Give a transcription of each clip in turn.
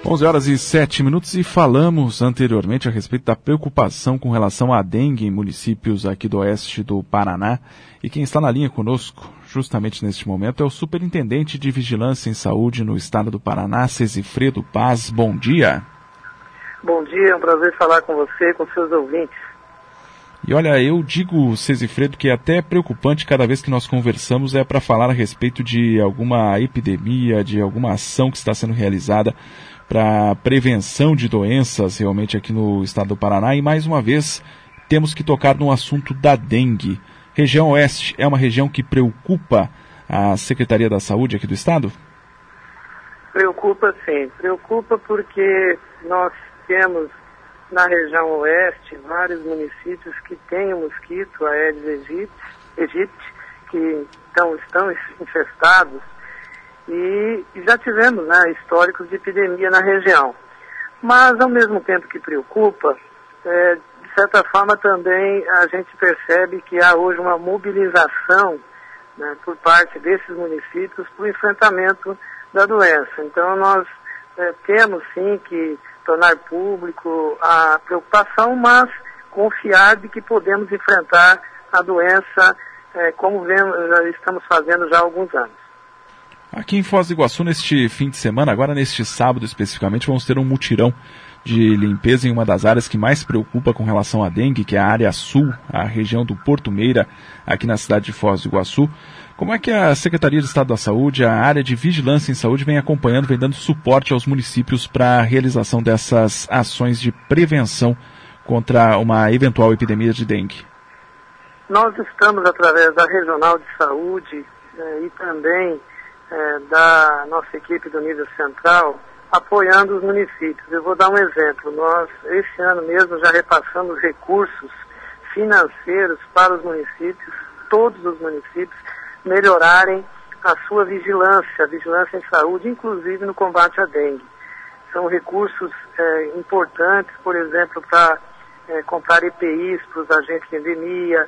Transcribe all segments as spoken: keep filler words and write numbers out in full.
onze horas e sete minutos e falamos anteriormente a respeito da preocupação com relação à dengue em municípios aqui do oeste do Paraná. E quem está na linha conosco, justamente neste momento, é o Superintendente de Vigilância em Saúde no estado do Paraná, Cesifredo Paz. Bom dia. Bom dia, é um prazer falar com você e com seus ouvintes. E olha, eu digo, Cesifredo, que é até preocupante cada vez que nós conversamos é para falar a respeito de alguma epidemia, de alguma ação que está sendo realizada para prevenção de doenças realmente aqui no estado do Paraná. E mais uma vez temos que tocar no assunto da dengue. Região Oeste é uma região que preocupa a Secretaria da Saúde aqui do estado? Preocupa sim, preocupa porque nós temos na região Oeste vários municípios que têm o mosquito Aedes aegypti, aegypti que então, estão infestados. E já tivemos, né, históricos de epidemia na região. Mas, ao mesmo tempo que preocupa, é, de certa forma também a gente percebe que há hoje uma mobilização, né, por parte desses municípios para o enfrentamento da doença. Então, nós é, temos sim que tornar público a preocupação, mas confiar de que podemos enfrentar a doença é, como vemos, já estamos fazendo já há alguns anos. Aqui em Foz do Iguaçu, neste fim de semana, agora neste sábado especificamente, vamos ter um mutirão de limpeza em uma das áreas que mais preocupa com relação à dengue, que é a área sul, a região do Porto Meira, aqui na cidade de Foz do Iguaçu. Como é que a Secretaria de Estado da Saúde, a área de Vigilância em Saúde, vem acompanhando, vem dando suporte aos municípios para a realização dessas ações de prevenção contra uma eventual epidemia de dengue? Nós estamos, através da Regional de Saúde eh, e também É, da nossa equipe do nível central, apoiando os municípios. Eu vou dar um exemplo. Nós, esse ano mesmo, já repassamos recursos financeiros para os municípios, todos os municípios, melhorarem a sua vigilância, a vigilância em saúde, inclusive no combate à dengue. São recursos é, importantes, por exemplo, para é, comprar E P Is para os agentes de endemia,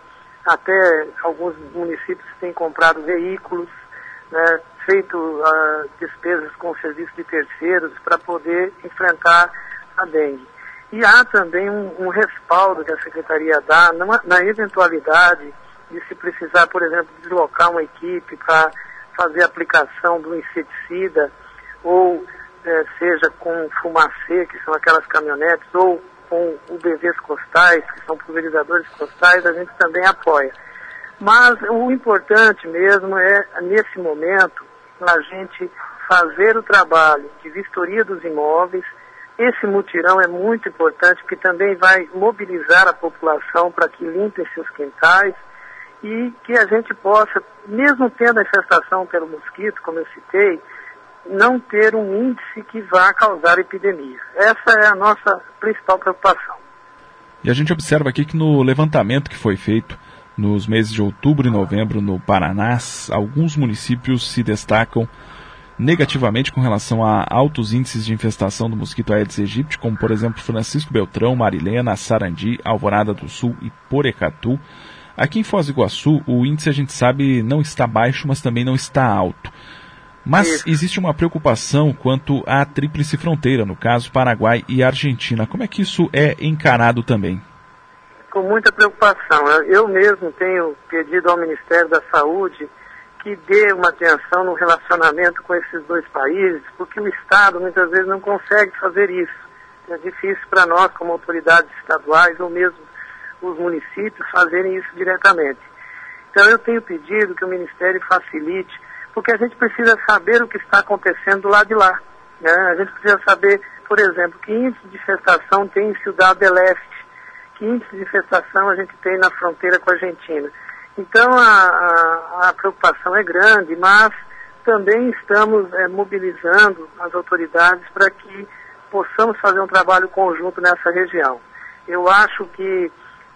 até alguns municípios têm comprado veículos, né, feito uh, despesas com o serviço de terceiros para poder enfrentar a dengue. E há também um, um respaldo que a Secretaria dá numa, na eventualidade de se precisar, por exemplo, deslocar uma equipe para fazer a aplicação do inseticida, ou eh, seja com fumacê, que são aquelas caminhonetes, ou com U B Vs costais, que são pulverizadores costais, a gente também apoia. Mas o importante mesmo é, nesse momento, a gente fazer o trabalho de vistoria dos imóveis. Esse mutirão é muito importante, porque também vai mobilizar a população para que limpem seus quintais e que a gente possa, mesmo tendo a infestação pelo mosquito, como eu citei, não ter um índice que vá causar epidemia. Essa é a nossa principal preocupação. E a gente observa aqui que no levantamento que foi feito nos meses de outubro e novembro no Paraná, alguns municípios se destacam negativamente com relação a altos índices de infestação do mosquito Aedes aegypti, como por exemplo Francisco Beltrão, Marilena, Sarandi, Alvorada do Sul e Porecatu. Aqui em Foz do Iguaçu, o índice a gente sabe não está baixo, mas também não está alto. Mas Isso. existe uma preocupação quanto à tríplice fronteira, no caso Paraguai e Argentina. Como é que isso é encarado também? Com muita preocupação. Eu mesmo tenho pedido ao Ministério da Saúde que dê uma atenção no relacionamento com esses dois países, porque o Estado muitas vezes não consegue fazer isso. É difícil para nós, como autoridades estaduais, ou mesmo os municípios, fazerem isso diretamente. Então eu tenho pedido que o Ministério facilite, porque a gente precisa saber o que está acontecendo do lado de lá, né? A gente precisa saber, por exemplo, que índice de infestação tem em Ciudad del Este, que índice de infestação a gente tem na fronteira com a Argentina. Então a, a, a preocupação é grande, mas também estamos é, mobilizando as autoridades para que possamos fazer um trabalho conjunto nessa região. Eu acho que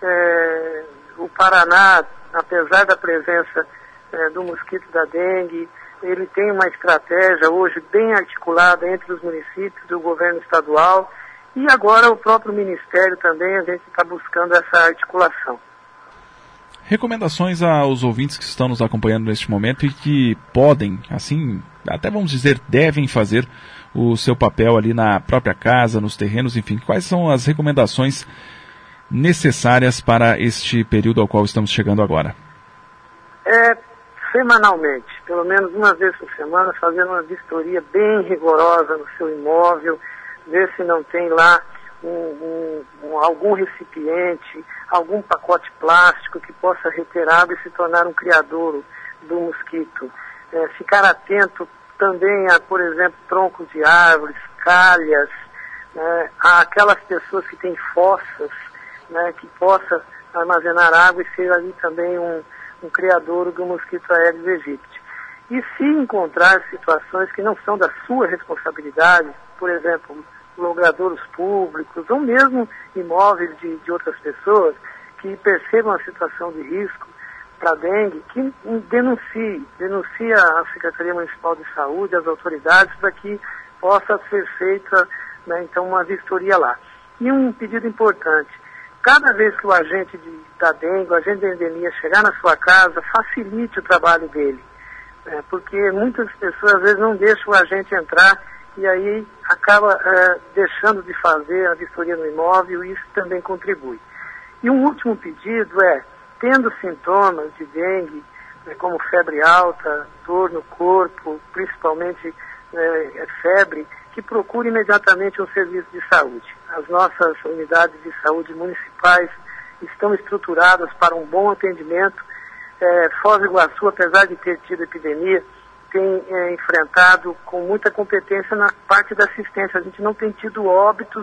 é, o Paraná, apesar da presença é, do mosquito da dengue, ele tem uma estratégia hoje bem articulada entre os municípios e o governo estadual. E agora o próprio Ministério também, a gente está buscando essa articulação. Recomendações aos ouvintes que estão nos acompanhando neste momento e que podem, assim, até vamos dizer, devem fazer o seu papel ali na própria casa, nos terrenos, enfim, quais são as recomendações necessárias para este período ao qual estamos chegando agora? É, semanalmente, pelo menos uma vez por semana, fazer uma vistoria bem rigorosa no seu imóvel, ver se não tem lá um, um, um, algum recipiente, algum pacote plástico que possa reter água e se tornar um criadouro do mosquito. É, ficar atento também a, por exemplo, troncos de árvores, calhas, né, a aquelas pessoas que têm fossas, né, que possa armazenar água e ser ali também um, um criadouro do mosquito Aedes aegypti. E se encontrar situações que não são da sua responsabilidade, por exemplo, logradouros públicos ou mesmo imóveis de, de outras pessoas que percebam a situação de risco para dengue, que denuncie, denuncie a Secretaria Municipal de Saúde, as autoridades, para que possa ser feita, né, então, uma vistoria lá. E um pedido importante, cada vez que o agente de, da dengue, o agente da endemia chegar na sua casa, facilite o trabalho dele, né, porque muitas pessoas às vezes não deixam o agente entrar e aí acaba é, deixando de fazer a vistoria no imóvel e isso também contribui. E um último pedido é, tendo sintomas de dengue, né, como febre alta, dor no corpo, principalmente é, febre, que procure imediatamente um serviço de saúde. As nossas unidades de saúde municipais estão estruturadas para um bom atendimento. É, Foz do Iguaçu, apesar de ter tido epidemia, tem é, enfrentado com muita competência na parte da assistência. A gente não tem tido óbitos,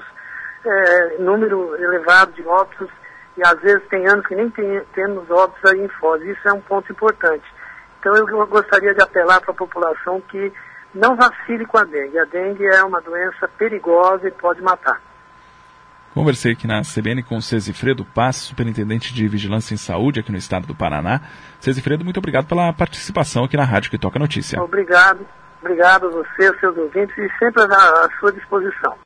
é, número elevado de óbitos, e às vezes tem anos que nem tem, temos óbitos aí em Foz. Isso é um ponto importante. Então eu gostaria de apelar para a população que não vacile com a dengue. A dengue é uma doença perigosa e pode matar. Conversei aqui na C B N com o Cesifredo Paz, superintendente de Vigilância em Saúde aqui no estado do Paraná. Cesifredo, muito obrigado pela participação aqui na Rádio Que Toca Notícia. Obrigado. Obrigado a você, aos seus ouvintes, e sempre à sua disposição.